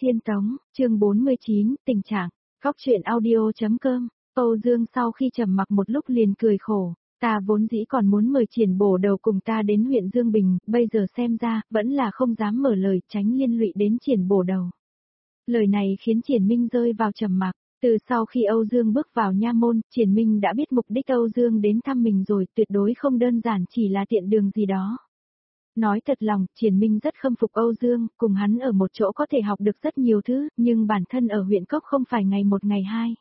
Thiên Tống, chương 49, tình trạng, góc truyện audio.com, Âu Dương sau khi trầm mặc một lúc liền cười khổ, ta vốn dĩ còn muốn mời Triển Bổ Đầu cùng ta đến huyện Dương Bình, bây giờ xem ra, vẫn là không dám mở lời tránh liên lụy đến Triển Bổ Đầu. Lời này khiến Triển Minh rơi vào trầm mặc, từ sau khi Âu Dương bước vào nha môn, Triển Minh đã biết mục đích Âu Dương đến thăm mình rồi, tuyệt đối không đơn giản chỉ là tiện đường gì đó. Nói thật lòng, Triển Minh rất khâm phục Âu Dương, cùng hắn ở một chỗ có thể học được rất nhiều thứ, nhưng bản thân ở huyện Cốc không phải ngày một ngày hai.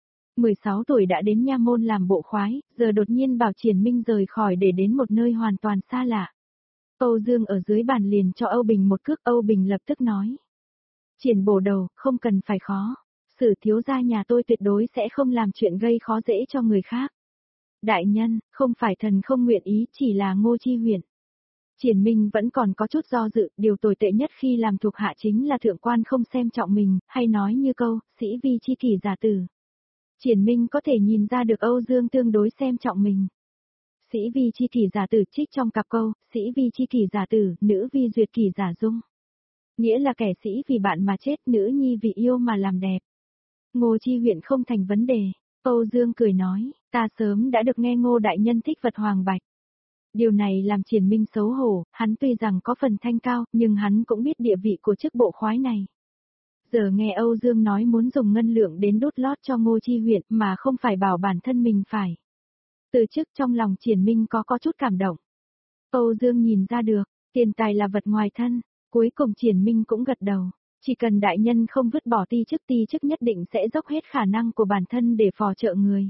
16 tuổi đã đến nha môn làm bộ khoái, giờ đột nhiên bảo Triển Minh rời khỏi để đến một nơi hoàn toàn xa lạ. Âu Dương ở dưới bàn liền cho Âu Bình một cước, Âu Bình lập tức nói. Triển Bổ Đầu, không cần phải khó. Sử thiếu gia nhà tôi tuyệt đối sẽ không làm chuyện gây khó dễ cho người khác. Đại nhân, không phải thần không nguyện ý, chỉ là Ngô Chi huyện. Triển Minh vẫn còn có chút do dự, điều tồi tệ nhất khi làm thuộc hạ chính là thượng quan không xem trọng mình, hay nói như câu, sĩ vi chi kỷ giả tử. Triển Minh có thể nhìn ra được Âu Dương tương đối xem trọng mình. Sĩ vi chi kỷ giả tử trích trong cặp câu, sĩ vi chi kỷ giả tử, nữ vi duyệt kỷ giả dung. Nghĩa là kẻ sĩ vì bạn mà chết, nữ nhi vì yêu mà làm đẹp. Ngô Chi huyện không thành vấn đề. Âu Dương cười nói, ta sớm đã được nghe Ngô đại nhân thích vật hoàng bạch. Điều này làm Triển Minh xấu hổ, hắn tuy rằng có phần thanh cao, nhưng hắn cũng biết địa vị của chức bộ khoái này. Giờ nghe Âu Dương nói muốn dùng ngân lượng đến đốt lót cho Ngô Chi huyện mà không phải bảo bản thân mình phải. Từ chức trong lòng Triển Minh có chút cảm động. Âu Dương nhìn ra được, tiền tài là vật ngoài thân, cuối cùng Triển Minh cũng gật đầu. Chỉ cần đại nhân không vứt bỏ ti chức nhất định sẽ dốc hết khả năng của bản thân để phò trợ người.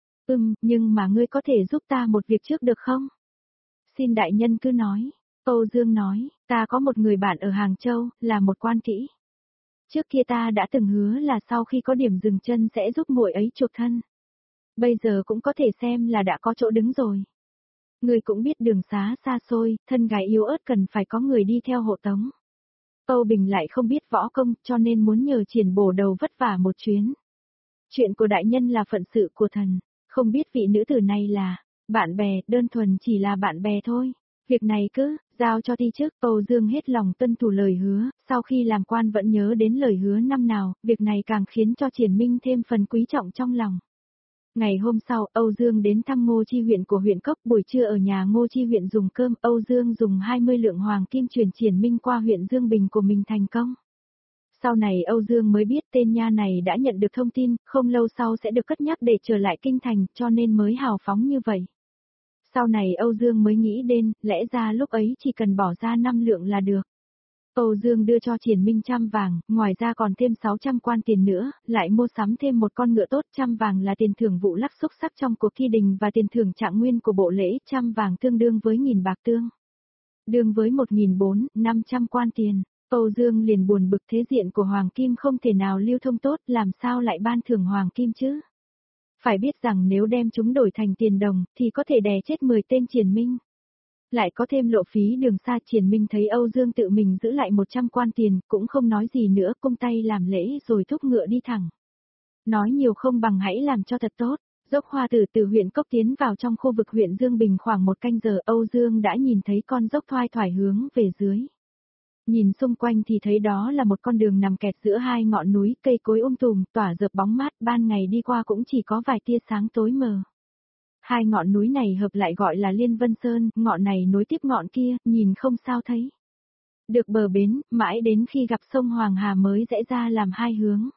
Nhưng mà ngươi có thể giúp ta một việc trước được không? Xin đại nhân cứ nói. Âu Dương nói, ta có một người bạn ở Hàng Châu, là một quan kỹ. Trước kia ta đã từng hứa là sau khi có điểm dừng chân sẽ giúp muội ấy chuộc thân. Bây giờ cũng có thể xem là đã có chỗ đứng rồi. Người cũng biết đường xá xa xôi, thân gái yếu ớt cần phải có người đi theo hộ tống. Âu Bình lại không biết võ công cho nên muốn nhờ Triển Bổ Đầu vất vả một chuyến. Chuyện của đại nhân là phận sự của thần, không biết vị nữ tử này là bạn bè, đơn thuần chỉ là bạn bè thôi. Việc này cứ giao cho ti chức. Âu Dương hết lòng tuân thủ lời hứa, sau khi làm quan vẫn nhớ đến lời hứa năm nào, việc này càng khiến cho Triển Minh thêm phần quý trọng trong lòng. Ngày hôm sau, Âu Dương đến thăm Ngô Chi huyện của huyện Cốc, buổi trưa ở nhà Ngô Chi huyện dùng cơm, Âu Dương dùng 20 lượng hoàng kim truyền Triển Minh qua huyện Dương Bình của mình thành công. Sau này Âu Dương mới biết tên nha này đã nhận được thông tin, không lâu sau sẽ được cất nhắc để trở lại kinh thành, cho nên mới hào phóng như vậy. Sau này Âu Dương mới nghĩ đến, lẽ ra lúc ấy chỉ cần bỏ ra 5 lượng là được. Âu Dương đưa cho Triển Minh 100 vàng, ngoài ra còn thêm 600 quan tiền nữa, lại mua sắm thêm một con ngựa tốt. 100 vàng là tiền thưởng vụ lắc xúc sắc trong cuộc thi đình và tiền thưởng trạng nguyên của bộ lễ. 100 vàng tương đương với 1000 bạc tương. Đương với 1.400-500 quan tiền. Âu Dương liền buồn bực, thế diện của Hoàng Kim không thể nào lưu thông tốt, làm sao lại ban thưởng Hoàng Kim chứ? Phải biết rằng nếu đem chúng đổi thành tiền đồng, thì có thể đè chết 10 tên Triển Minh. Lại có thêm lộ phí đường xa. Triển Minh thấy Âu Dương tự mình giữ lại 100 quan tiền, cũng không nói gì nữa, cung tay làm lễ rồi thúc ngựa đi thẳng. Nói nhiều không bằng hãy làm cho thật tốt. Dốc Hoa Tử từ huyện Cốc tiến vào trong khu vực huyện Dương Bình khoảng 1 canh giờ, Âu Dương đã nhìn thấy con dốc thoai thoải hướng về dưới. Nhìn xung quanh thì thấy đó là một con đường nằm kẹt giữa hai ngọn núi, cây cối tùm, tỏa rợp bóng mát, ban ngày đi qua cũng chỉ có vài tia sáng tối mờ. Hai ngọn núi này hợp lại gọi là Liên Vân Sơn, ngọn này nối tiếp ngọn kia, nhìn không sao thấy. Được bờ bến, mãi đến khi gặp sông Hoàng Hà mới rẽ ra làm hai hướng.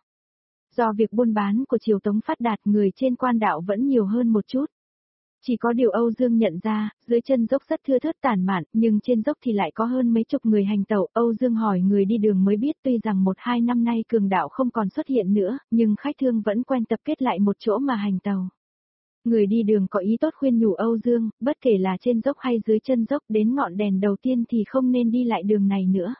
Do việc buôn bán của triều Tống phát đạt, người trên quan đạo vẫn nhiều hơn một chút. Chỉ có điều Âu Dương nhận ra, dưới chân dốc rất thưa thớt tản mạn, nhưng trên dốc thì lại có hơn mấy chục người hành tẩu. Âu Dương hỏi người đi đường mới biết tuy rằng 1-2 năm nay cường đạo không còn xuất hiện nữa, nhưng khách thương vẫn quen tập kết lại một chỗ mà hành tàu. Người đi đường có ý tốt khuyên nhủ Âu Dương, bất kể là trên dốc hay dưới chân dốc, đến ngọn đèn đầu tiên thì không nên đi lại đường này nữa.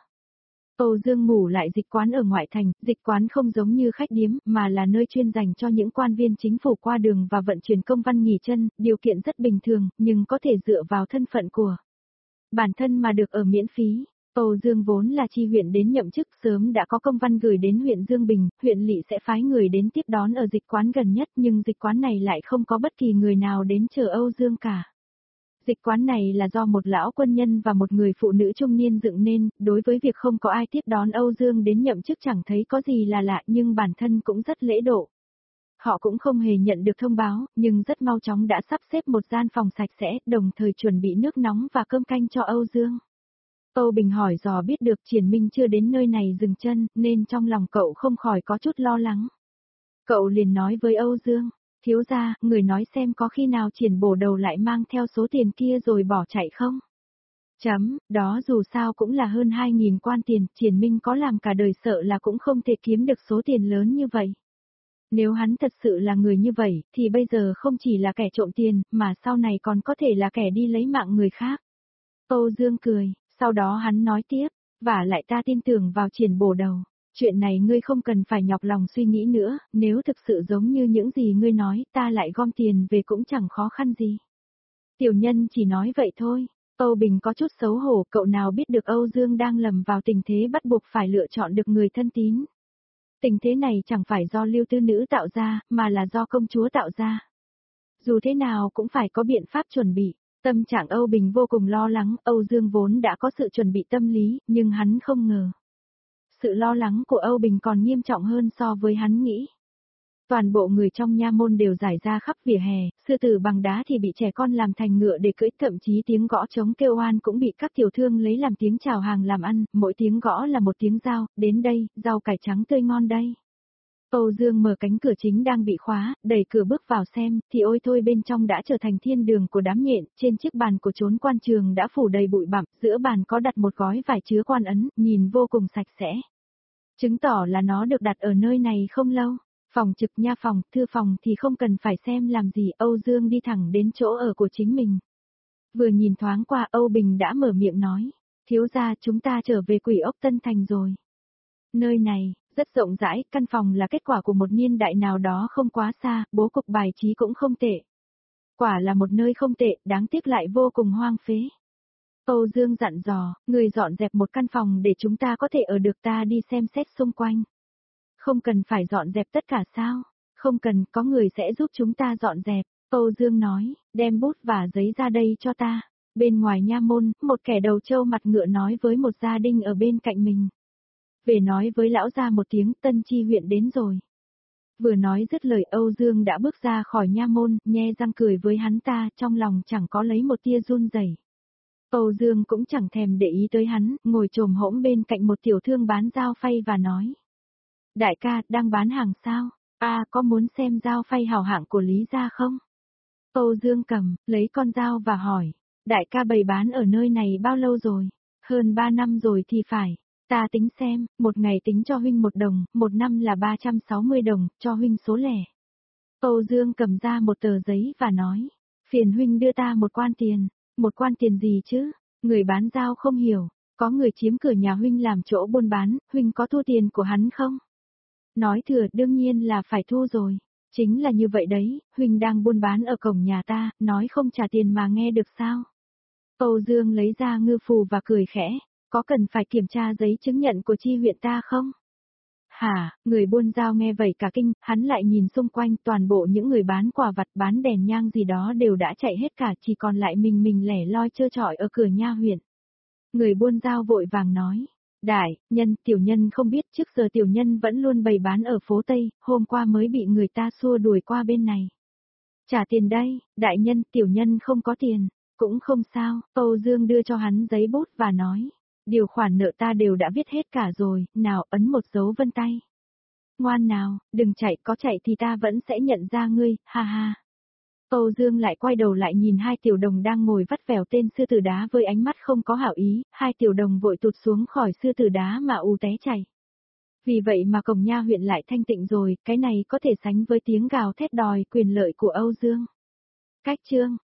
Âu Dương ngủ lại dịch quán ở ngoại thành, dịch quán không giống như khách điếm, mà là nơi chuyên dành cho những quan viên chính phủ qua đường và vận chuyển công văn nghỉ chân, điều kiện rất bình thường, nhưng có thể dựa vào thân phận của bản thân mà được ở miễn phí. Âu Dương vốn là chi huyện đến nhậm chức, sớm đã có công văn gửi đến huyện Dương Bình, huyện lỵ sẽ phái người đến tiếp đón ở dịch quán gần nhất, nhưng dịch quán này lại không có bất kỳ người nào đến chờ Âu Dương cả. Dịch quán này là do một lão quân nhân và một người phụ nữ trung niên dựng nên, đối với việc không có ai tiếp đón Âu Dương đến nhậm chức chẳng thấy có gì là lạ nhưng bản thân cũng rất lễ độ. Họ cũng không hề nhận được thông báo, nhưng rất mau chóng đã sắp xếp một gian phòng sạch sẽ, đồng thời chuẩn bị nước nóng và cơm canh cho Âu Dương. Âu Bình hỏi dò biết được Triển Minh chưa đến nơi này dừng chân, nên trong lòng cậu không khỏi có chút lo lắng. Cậu liền nói với Âu Dương, thiếu gia, người nói xem có khi nào Triển Bổ Đầu lại mang theo số tiền kia rồi bỏ chạy không? Đó dù sao cũng là hơn 2.000 quan tiền, Triển Minh có làm cả đời sợ là cũng không thể kiếm được số tiền lớn như vậy. Nếu hắn thật sự là người như vậy, thì bây giờ không chỉ là kẻ trộm tiền, mà sau này còn có thể là kẻ đi lấy mạng người khác. Âu Dương cười, sau đó hắn nói tiếp, và lại ta tin tưởng vào Triển Bổ Đầu. Chuyện này ngươi không cần phải nhọc lòng suy nghĩ nữa, nếu thực sự giống như những gì ngươi nói, ta lại gom tiền về cũng chẳng khó khăn gì. Tiểu nhân chỉ nói vậy thôi. Âu Bình có chút xấu hổ, cậu nào biết được Âu Dương đang lầm vào tình thế bắt buộc phải lựa chọn được người thân tín. Tình thế này chẳng phải do Lưu Tư Nữ tạo ra, mà là do công chúa tạo ra. Dù thế nào cũng phải có biện pháp chuẩn bị. Tâm trạng Âu Bình vô cùng lo lắng, Âu Dương vốn đã có sự chuẩn bị tâm lý, nhưng hắn không ngờ. Sự lo lắng của Âu Bình còn nghiêm trọng hơn so với hắn nghĩ. Toàn bộ người trong nha môn đều giải ra khắp vỉa hè, sư tử bằng đá thì bị trẻ con làm thành ngựa để cưỡi, thậm chí tiếng gõ trống kêu oan cũng bị các tiểu thương lấy làm tiếng chào hàng làm ăn, mỗi tiếng gõ là một tiếng giao, đến đây, rau cải trắng tươi ngon đây. Âu Dương mở cánh cửa chính đang bị khóa, đẩy cửa bước vào xem, thì ôi thôi bên trong đã trở thành thiên đường của đám nhện, trên chiếc bàn của chốn quan trường đã phủ đầy bụi bặm, giữa bàn có đặt một gói vải chứa quan ấn, nhìn vô cùng sạch sẽ. Chứng tỏ là nó được đặt ở nơi này không lâu. Phòng trực nha phòng, thư phòng thì không cần phải xem làm gì, Âu Dương đi thẳng đến chỗ ở của chính mình. Vừa nhìn thoáng qua Âu Bình đã mở miệng nói, thiếu gia chúng ta trở về Quỷ Ốc Tân Thành rồi. Nơi này, rất rộng rãi, căn phòng là kết quả của một niên đại nào đó không quá xa, bố cục bài trí cũng không tệ. Quả là một nơi không tệ, đáng tiếc lại vô cùng hoang phế. Âu Dương dặn dò, người dọn dẹp một căn phòng để chúng ta có thể ở được, ta đi xem xét xung quanh. Không cần phải dọn dẹp tất cả sao? Không cần, có người sẽ giúp chúng ta dọn dẹp. Âu Dương nói, đem bút và giấy ra đây cho ta. Bên ngoài nha môn, một kẻ đầu trâu mặt ngựa nói với một gia đình ở bên cạnh mình. Về nói với lão gia một tiếng, Tân Chi huyện đến rồi. Vừa nói dứt lời Âu Dương đã bước ra khỏi nha môn, nhe răng cười với hắn ta, trong lòng chẳng có lấy một tia run rẩy. Âu Dương cũng chẳng thèm để ý tới hắn, ngồi chồm hỗn bên cạnh một tiểu thương bán dao phay và nói. Đại ca, đang bán hàng sao? Có muốn xem dao phay hảo hạng của Lý gia không? Âu Dương cầm, lấy con dao và hỏi. Đại ca bày bán ở nơi này bao lâu rồi? Hơn 3 năm rồi thì phải. Ta tính xem, một ngày tính cho huynh 1 đồng, 1 năm là 360 đồng, cho huynh số lẻ. Âu Dương cầm ra một tờ giấy và nói. Phiền huynh đưa ta một quan tiền. Một quan tiền gì chứ? Người bán dao không hiểu. Có người chiếm cửa nhà huynh làm chỗ buôn bán, huynh có thu tiền của hắn không? Nói thừa đương nhiên là phải thu rồi. Chính là như vậy đấy, huynh đang buôn bán ở cổng nhà ta, nói không trả tiền mà nghe được sao? Âu Dương lấy ra ngư phù và cười khẽ, có cần phải kiểm tra giấy chứng nhận của chi huyện ta không? Hả, người buôn dao nghe vậy cả kinh, hắn lại nhìn xung quanh, toàn bộ những người bán quà vặt bán đèn nhang gì đó đều đã chạy hết cả, chỉ còn lại mình lẻ loi trơ trọi ở cửa nha huyện. Người buôn dao vội vàng nói. Đại nhân, tiểu nhân không biết, trước giờ tiểu nhân vẫn luôn bày bán ở phố Tây, hôm qua mới bị người ta xua đuổi qua bên này. Trả tiền đây, đại nhân, tiểu nhân không có tiền, cũng không sao, Âu Dương đưa cho hắn giấy bút và nói. Điều khoản nợ ta đều đã viết hết cả rồi, nào ấn một dấu vân tay. Ngoan nào, đừng chạy, có chạy thì ta vẫn sẽ nhận ra ngươi, ha ha. Âu Dương lại quay đầu lại nhìn hai tiểu đồng đang ngồi vắt vẻo tên sư tử đá với ánh mắt không có hảo ý, hai tiểu đồng vội tụt xuống khỏi sư tử đá mà té chảy. Vì vậy mà cổng nha huyện lại thanh tịnh rồi, cái này có thể sánh với tiếng gào thét đòi quyền lợi của Âu Dương. Cách chương